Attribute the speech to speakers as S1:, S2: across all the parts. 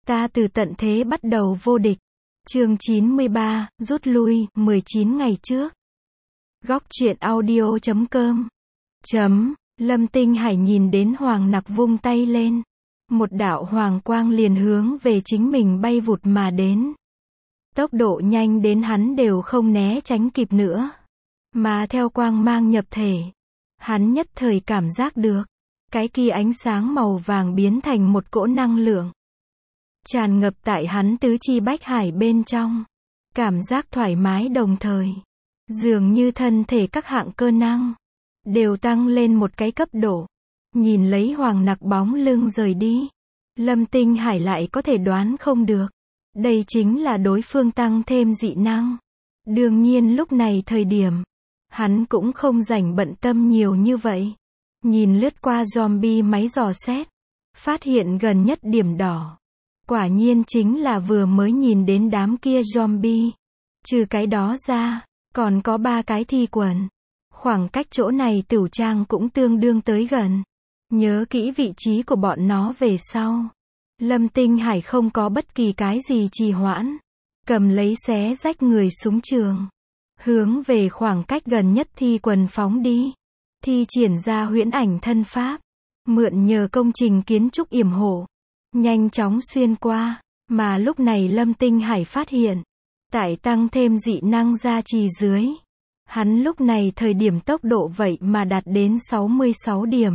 S1: Ta từ tận thế bắt đầu vô địch. Chương 93, rút lui, 19 ngày trước. Góc truyện audio.com. Lâm Tinh Hải nhìn đến Hoàng Nặc vung tay lên. Một đạo hoàng quang liền hướng về chính mình bay vụt mà đến. Tốc độ nhanh đến hắn đều không né tránh kịp nữa. Mà theo quang mang nhập thể, hắn nhất thời cảm giác được, cái kia ánh sáng màu vàng biến thành một cỗ năng lượng. Tràn ngập tại hắn tứ chi bách hải bên trong. Cảm giác thoải mái đồng thời. Dường như thân thể các hạng cơ năng đều tăng lên một cái cấp độ. Nhìn lấy Hoàng Nặc bóng lưng rời đi, Lâm Tinh Hải lại có thể đoán không được. Đây chính là đối phương tăng thêm dị năng. Đương nhiên lúc này thời điểm, hắn cũng không rảnh bận tâm nhiều như vậy. Nhìn lướt qua zombie máy dò xét, phát hiện gần nhất điểm đỏ. Quả nhiên chính là vừa mới nhìn đến đám kia zombie. Trừ cái đó ra, còn có 3 cái thi quần. Khoảng cách chỗ này Tửu Trang cũng tương đương tới gần. Nhớ kỹ vị trí của bọn nó về sau. Lâm Tinh Hải không có bất kỳ cái gì trì hoãn. Cầm lấy xé rách người súng trường. Hướng về khoảng cách gần nhất thi quần phóng đi. Thi triển ra huyễn ảnh thân pháp. Mượn nhờ công trình kiến trúc yểm hộ. Nhanh chóng xuyên qua. Mà lúc này Lâm Tinh Hải phát hiện. Tại tăng thêm dị năng gia trì dưới. Hắn lúc này thời điểm tốc độ vậy mà đạt đến 66 điểm.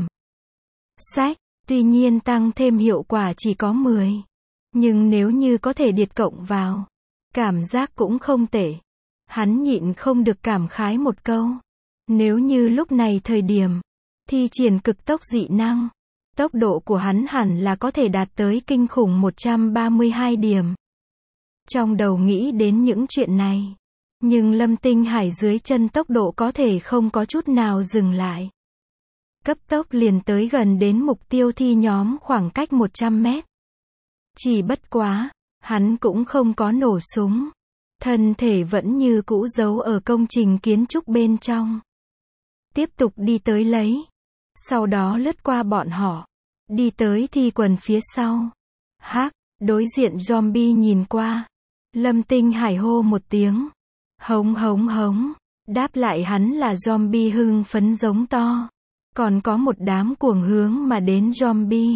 S1: Tuy nhiên tăng thêm hiệu quả chỉ có 10. Nhưng nếu như có thể điệt cộng vào, cảm giác cũng không tệ. Hắn nhịn không được cảm khái một câu. Nếu như lúc này thời điểm, thi triển cực tốc dị năng, tốc độ của hắn hẳn là có thể đạt tới kinh khủng 132 điểm. Trong đầu nghĩ đến những chuyện này. Nhưng Lâm Tinh Hải dưới chân tốc độ có thể không có chút nào dừng lại. Cấp tốc liền tới gần đến mục tiêu thi nhóm khoảng cách 100 mét. Chỉ bất quá, hắn cũng không có nổ súng. Thân thể vẫn như cũ giấu ở công trình kiến trúc bên trong. Tiếp tục đi tới lấy. Sau đó lướt qua bọn họ. Đi tới thi quần phía sau. Đối diện zombie nhìn qua. Lâm Tinh Hải hô một tiếng. Hống hống hống. Đáp lại hắn là zombie hưng phấn giống to. Còn có một đám cuồng hướng mà đến zombie.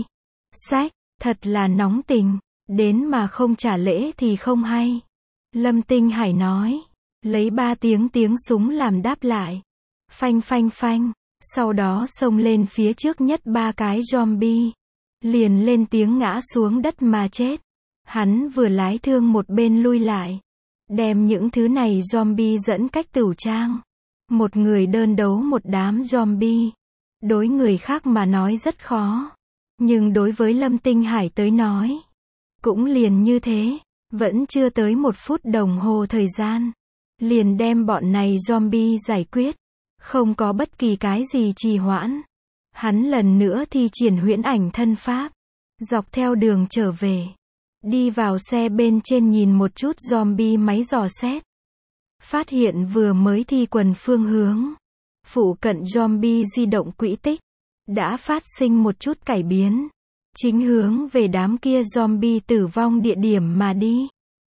S1: Thật là nóng tình. Đến mà không trả lễ thì không hay. Lâm Tinh Hải nói. Lấy 3 tiếng súng làm đáp lại. Phanh phanh phanh. Sau đó xông lên phía trước nhất 3 cái zombie. Liền lên tiếng ngã xuống đất mà chết. Hắn vừa lái thương một bên lui lại. Đem những thứ này zombie dẫn cách Tửu Trang. Một người đơn đấu một đám zombie. Đối người khác mà nói rất khó. Nhưng đối với Lâm Tinh Hải tới nói, cũng liền như thế. Vẫn chưa tới 1 phút đồng hồ thời gian. Liền đem bọn này zombie giải quyết. Không có bất kỳ cái gì trì hoãn. Hắn lần nữa thi triển huyễn ảnh thân pháp. Dọc theo đường trở về. Đi vào xe bên trên nhìn một chút zombie máy dò xét. Phát hiện vừa mới thi quần phương hướng. Phụ cận zombie di động quỹ tích. Đã phát sinh một chút cải biến. Chính hướng về đám kia zombie tử vong địa điểm mà đi.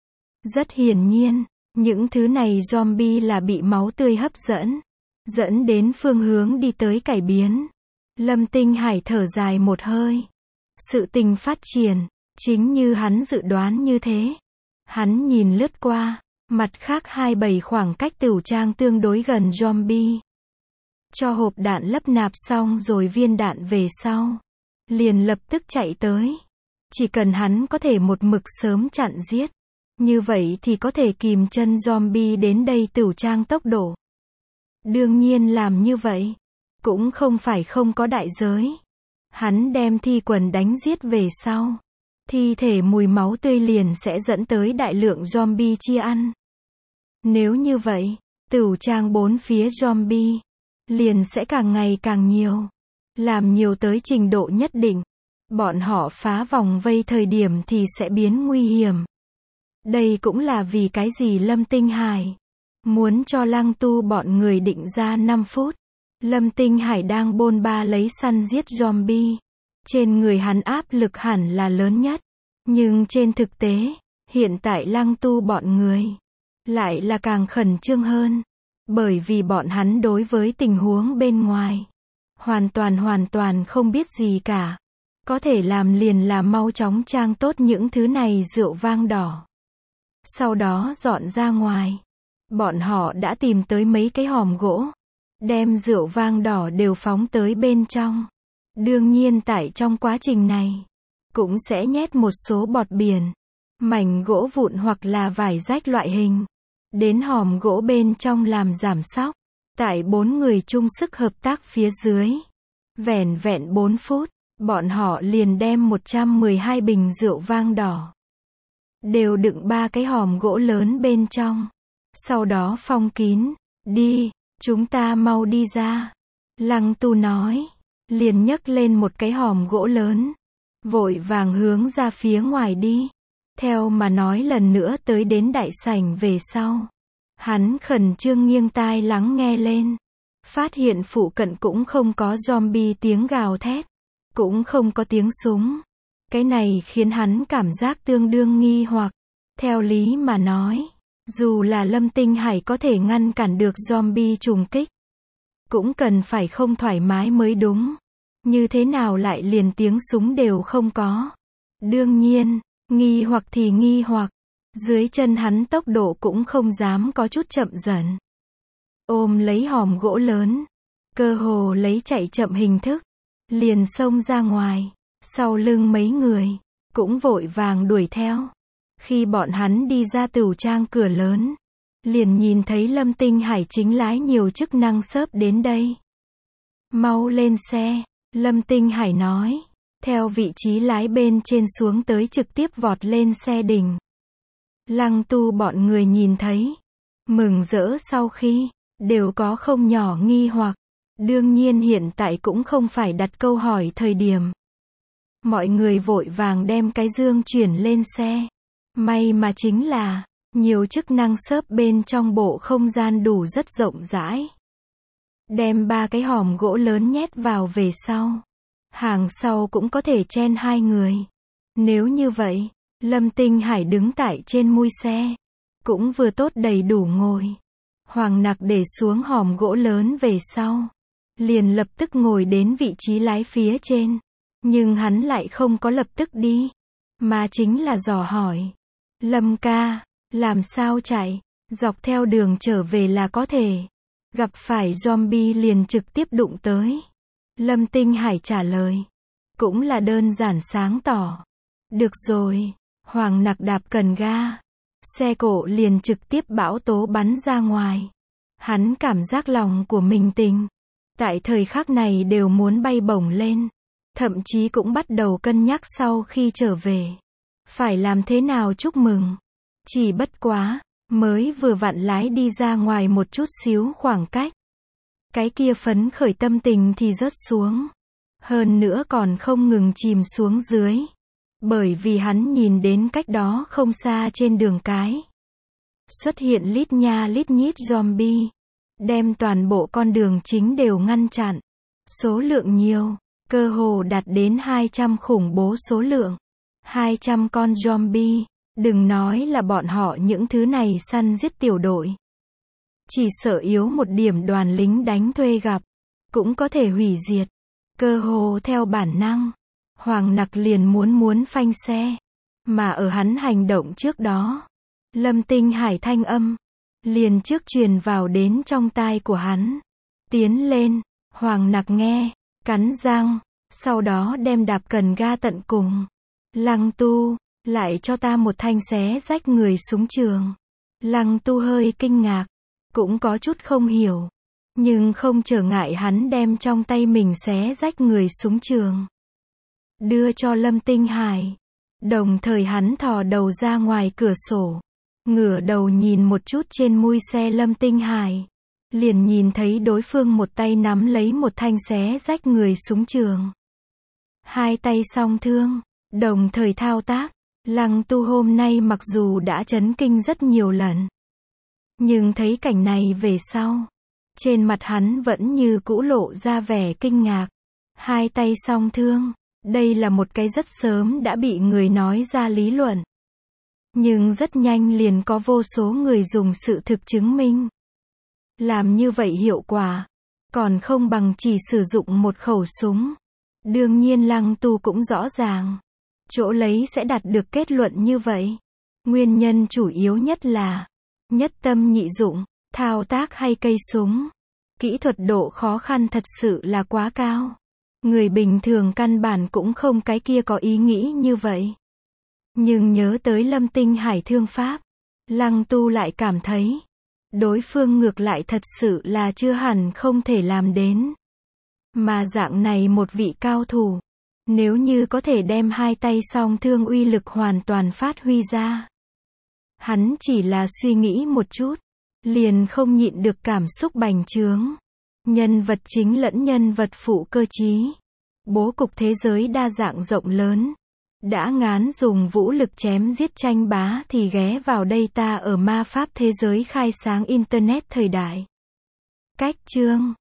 S1: Rất hiển nhiên, những thứ này zombie là bị máu tươi hấp dẫn. Dẫn đến phương hướng đi tới cải biến. Lâm Tinh Hải thở dài một hơi. Sự tình phát triển. Chính như hắn dự đoán như thế. Hắn nhìn lướt qua. Mặt khác 27 khoảng cách Tửu Trang tương đối gần zombie. Cho hộp đạn lắp nạp xong rồi viên đạn về sau. Liền lập tức chạy tới. Chỉ cần hắn có thể một mực sớm chặn giết. Như vậy thì có thể kìm chân zombie đến đây Tửu Trang tốc độ. Đương nhiên làm như vậy. Cũng không phải không có đại giới. Hắn đem thi quần đánh giết về sau. Thi thể mùi máu tươi liền sẽ dẫn tới đại lượng zombie chia ăn. Nếu như vậy, Tửu Trang 4 phía zombie liền sẽ càng ngày càng nhiều. Làm nhiều tới trình độ nhất định. Bọn họ phá vòng vây thời điểm thì sẽ biến nguy hiểm. Đây cũng là vì cái gì Lâm Tinh Hải muốn cho Lăng Tu bọn người định ra 5 phút. Lâm Tinh Hải đang bôn ba lấy săn giết zombie. Trên người hắn áp lực hẳn là lớn nhất. Nhưng trên thực tế, hiện tại Lăng Tu bọn người lại là càng khẩn trương hơn, bởi vì bọn hắn đối với tình huống bên ngoài hoàn toàn không biết gì cả. Có thể làm liền là mau chóng trang tốt những thứ này rượu vang đỏ. Sau đó dọn ra ngoài. Bọn họ đã tìm tới mấy cái hòm gỗ, đem rượu vang đỏ đều phóng tới bên trong. Đương nhiên tại trong quá trình này, cũng sẽ nhét một số bọt biển, mảnh gỗ vụn hoặc là vải rách loại hình, đến hòm gỗ bên trong làm giảm xóc. Tại 4 người chung sức hợp tác phía dưới, vẻn vẹn 4 phút, bọn họ liền đem 112 bình rượu vang đỏ, đều đựng 3 cái hòm gỗ lớn bên trong. Sau đó phong kín. Đi, chúng ta mau đi ra. Lăng Tu nói, liền nhấc lên một cái hòm gỗ lớn, vội vàng hướng ra phía ngoài đi. Theo mà nói lần nữa tới đến đại sảnh về sau. Hắn khẩn trương nghiêng tai lắng nghe lên. Phát hiện phụ cận cũng không có zombie tiếng gào thét, cũng không có tiếng súng. Cái này khiến hắn cảm giác tương đương nghi hoặc. Theo lý mà nói, dù là Lâm Tinh Hải có thể ngăn cản được zombie trùng kích, cũng cần phải không thoải mái mới đúng. Như thế nào lại liền tiếng súng đều không có? Đương nhiên, nghi hoặc thì nghi hoặc. Dưới chân hắn tốc độ cũng không dám có chút chậm dần. Ôm lấy hòm gỗ lớn, cơ hồ lấy chạy chậm hình thức, liền xông ra ngoài. Sau lưng mấy người, cũng vội vàng đuổi theo. Khi bọn hắn đi ra tửu trang cửa lớn, liền nhìn thấy Lâm Tinh Hải chính lái nhiều chức năng xớp đến đây. Mau lên xe, Lâm Tinh Hải nói. Theo vị trí lái bên trên xuống tới trực tiếp vọt lên xe đỉnh. Lăng Tu bọn người nhìn thấy, mừng rỡ sau khi, đều có không nhỏ nghi hoặc. Đương nhiên hiện tại cũng không phải đặt câu hỏi thời điểm. Mọi người vội vàng đem cái dương chuyển lên xe. May mà chính là, nhiều chức năng xớp bên trong bộ không gian đủ rất rộng rãi. Đem 3 cái hòm gỗ lớn nhét vào về sau. Hàng sau cũng có thể chen 2 người. Nếu như vậy, Lâm Tinh Hải đứng tại trên mui xe, cũng vừa tốt đầy đủ ngồi. Hoàng Nặc để xuống hòm gỗ lớn về sau, liền lập tức ngồi đến vị trí lái phía trên. Nhưng hắn lại không có lập tức đi, mà chính là dò hỏi. Lâm ca, làm sao chạy? Dọc theo đường trở về là có thể. Gặp phải zombie liền trực tiếp đụng tới. Lâm Tinh Hải trả lời. Cũng là đơn giản sáng tỏ. Được rồi. Hoàng Nặc đạp cần ga. Xe cộ liền trực tiếp bão tố bắn ra ngoài. Hắn cảm giác lòng của mình tình. Tại thời khắc này đều muốn bay bổng lên. Thậm chí cũng bắt đầu cân nhắc sau khi trở về. Phải làm thế nào chúc mừng. Chỉ bất quá, mới vừa vặn lái đi ra ngoài một chút xíu khoảng cách. Cái kia phấn khởi tâm tình thì rớt xuống. Hơn nữa còn không ngừng chìm xuống dưới. Bởi vì hắn nhìn đến cách đó không xa trên đường cái. Xuất hiện lít nha lít nhít zombie. Đem toàn bộ con đường chính đều ngăn chặn. Số lượng nhiều, cơ hồ đạt đến 200 khủng bố số lượng. 200 con zombie. Đừng nói là bọn họ những thứ này săn giết tiểu đội. Chỉ sợ yếu một điểm đoàn lính đánh thuê gặp, cũng có thể hủy diệt. Cơ hồ theo bản năng, Hoàng Nặc liền muốn phanh xe. Mà ở hắn hành động trước đó, Lâm Tinh Hải thanh âm liền trước truyền vào đến trong tai của hắn. Tiến lên, Hoàng Nặc nghe, cắn răng, sau đó đem đạp cần ga tận cùng. Lăng Tu, lại cho ta một thanh xé rách người súng trường. Lăng Tu hơi kinh ngạc, cũng có chút không hiểu. Nhưng không trở ngại hắn đem trong tay mình xé rách người súng trường. Đưa cho Lâm Tinh Hải. Đồng thời hắn thò đầu ra ngoài cửa sổ. Ngửa đầu nhìn một chút trên mui xe Lâm Tinh Hải. Liền nhìn thấy đối phương một tay nắm lấy một thanh xé rách người súng trường. Hai tay song thương, đồng thời thao tác. Lăng Tu hôm nay mặc dù đã chấn kinh rất nhiều lần. Nhưng thấy cảnh này về sau, trên mặt hắn vẫn như cũ lộ ra vẻ kinh ngạc. Hai tay song thương, Đây là một cái rất sớm đã bị người nói ra lý luận. Nhưng rất nhanh liền có vô số người dùng sự thực chứng minh. Làm như vậy hiệu quả còn không bằng chỉ sử dụng một khẩu súng. Đương nhiên Lăng Tu cũng rõ ràng. Chỗ lấy sẽ đạt được kết luận như vậy. Nguyên nhân chủ yếu nhất là nhất tâm nhị dụng, thao tác hay cây súng. Kỹ thuật độ khó khăn thật sự là quá cao. Người bình thường căn bản cũng không cái kia có ý nghĩ như vậy. Nhưng nhớ tới Lâm Tinh Hải thương pháp, Lăng Tu lại cảm thấy đối phương ngược lại thật sự là chưa hẳn không thể làm đến. Mà dạng này một vị cao thủ, nếu như có thể đem hai tay song thương uy lực hoàn toàn phát huy ra. Hắn chỉ là suy nghĩ một chút, liền không nhịn được cảm xúc bành trướng. Nhân vật chính lẫn nhân vật phụ cơ trí. Bố cục thế giới đa dạng rộng lớn. Đã ngán dùng vũ lực chém giết tranh bá thì ghé vào đây ta ở ma pháp thế giới khai sáng Internet thời đại. Cách chương